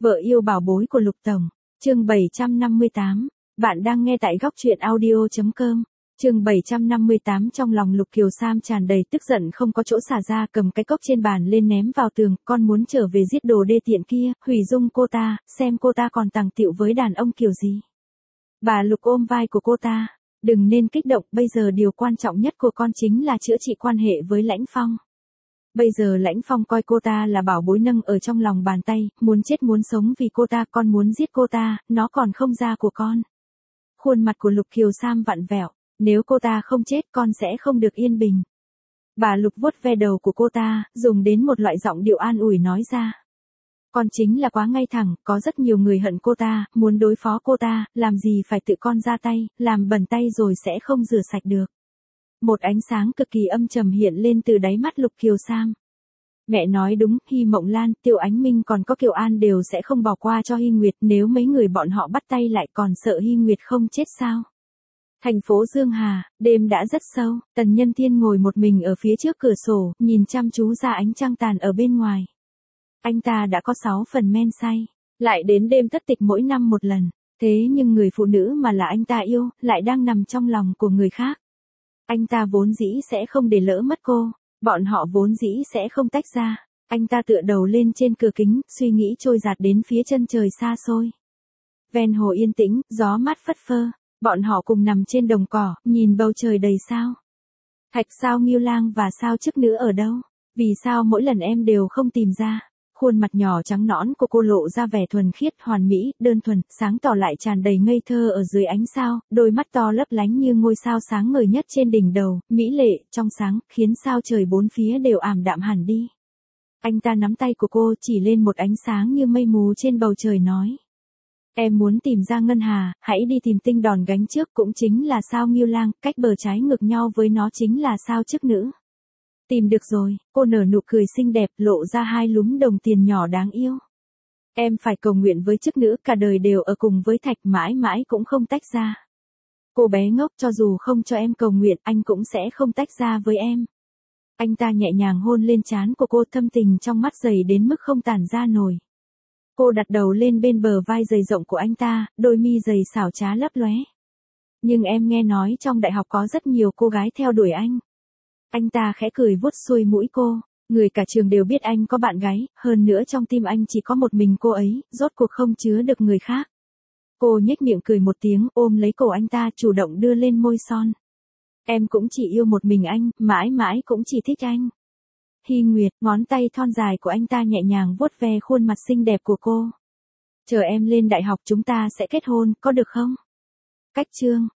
Vợ yêu bảo bối của Lục Tổng, chương 758, bạn đang nghe tại góc truyện audio.com. Chương 758. Trong lòng Lục Kiều Sam tràn đầy tức giận không có chỗ xả ra, cầm cái cốc trên bàn lên ném vào tường, con muốn trở về giết đồ đê tiện kia, hủy dung cô ta, xem cô ta còn tàng tiệu với đàn ông kiểu gì. Bà Lục ôm vai của cô ta, đừng nên kích động, bây giờ điều quan trọng nhất của con chính là chữa trị quan hệ với Lãnh Phong. Bây giờ Lãnh Phong coi cô ta là bảo bối nâng ở trong lòng bàn tay, muốn chết muốn sống vì cô ta, con muốn giết cô ta, nó còn không ra của con. Khuôn mặt của Lục Kiều Sam vặn vẹo, nếu cô ta không chết con sẽ không được yên bình. Bà Lục vuốt ve đầu của cô ta, dùng đến một loại giọng điệu an ủi nói ra. Con chính là quá ngay thẳng, có rất nhiều người hận cô ta, muốn đối phó cô ta, làm gì phải tự con ra tay, làm bẩn tay rồi sẽ không rửa sạch được. Một ánh sáng cực kỳ âm trầm hiện lên từ đáy mắt Lục Kiều Sam. Mẹ nói đúng, Hy Mộng Lan, Tiêu Ánh Minh còn có Kiều An đều sẽ không bỏ qua cho Hy Nguyệt, nếu mấy người bọn họ bắt tay lại còn sợ Hy Nguyệt không chết sao. Thành phố Dương Hà, đêm đã rất sâu, Tần Nhân Thiên ngồi một mình ở phía trước cửa sổ, nhìn chăm chú ra ánh trăng tàn ở bên ngoài. Anh ta đã có 6 phần men say, lại đến đêm thất tịch mỗi năm một lần, thế nhưng người phụ nữ mà là anh ta yêu, lại đang nằm trong lòng của người khác. Anh ta vốn dĩ sẽ không để lỡ mất cô, bọn họ vốn dĩ sẽ không tách ra. Anh ta tựa đầu lên trên cửa kính, suy nghĩ trôi dạt đến phía chân trời xa xôi. Ven hồ yên tĩnh, gió mát phất phơ, bọn họ cùng nằm trên đồng cỏ, nhìn bầu trời đầy sao. Thạch sao Nghiêu Lang và sao chức nữ ở đâu? Vì sao mỗi lần em đều không tìm ra? Khuôn mặt nhỏ trắng nõn của cô lộ ra vẻ thuần khiết, hoàn mỹ, đơn thuần, sáng tỏ lại tràn đầy ngây thơ ở dưới ánh sao, đôi mắt to lấp lánh như ngôi sao sáng ngời nhất trên đỉnh đầu, mỹ lệ, trong sáng, khiến sao trời bốn phía đều ảm đạm hẳn đi. Anh ta nắm tay của cô chỉ lên một ánh sáng như mây mù trên bầu trời nói. Em muốn tìm ra Ngân Hà, hãy đi tìm tinh đòn gánh trước cũng chính là sao Nghiêu Lang, cách bờ trái ngược nhau với nó chính là sao chức nữ. Tìm được rồi, cô nở nụ cười xinh đẹp, lộ ra hai lúm đồng tiền nhỏ đáng yêu. Em phải cầu nguyện với chức nữ cả đời đều ở cùng với Thạch, mãi mãi cũng không tách ra. Cô bé ngốc, cho dù không cho em cầu nguyện, anh cũng sẽ không tách ra với em. Anh ta nhẹ nhàng hôn lên trán của cô, thâm tình trong mắt dày đến mức không tản ra nổi. Cô đặt đầu lên bên bờ vai dày rộng của anh ta, đôi mi dày xảo trá lấp lóe. Nhưng em nghe nói trong đại học có rất nhiều cô gái theo đuổi anh. Anh ta khẽ cười vuốt xuôi mũi cô, người cả trường đều biết anh có bạn gái, hơn nữa trong tim anh chỉ có một mình cô ấy, rốt cuộc không chứa được người khác. Cô nhếch miệng cười một tiếng, ôm lấy cổ anh ta, chủ động đưa lên môi son. Em cũng chỉ yêu một mình anh, mãi mãi cũng chỉ thích anh. Hy Nguyệt, ngón tay thon dài của anh ta nhẹ nhàng vuốt ve khuôn mặt xinh đẹp của cô. Chờ em lên đại học chúng ta sẽ kết hôn, có được không? Cách chương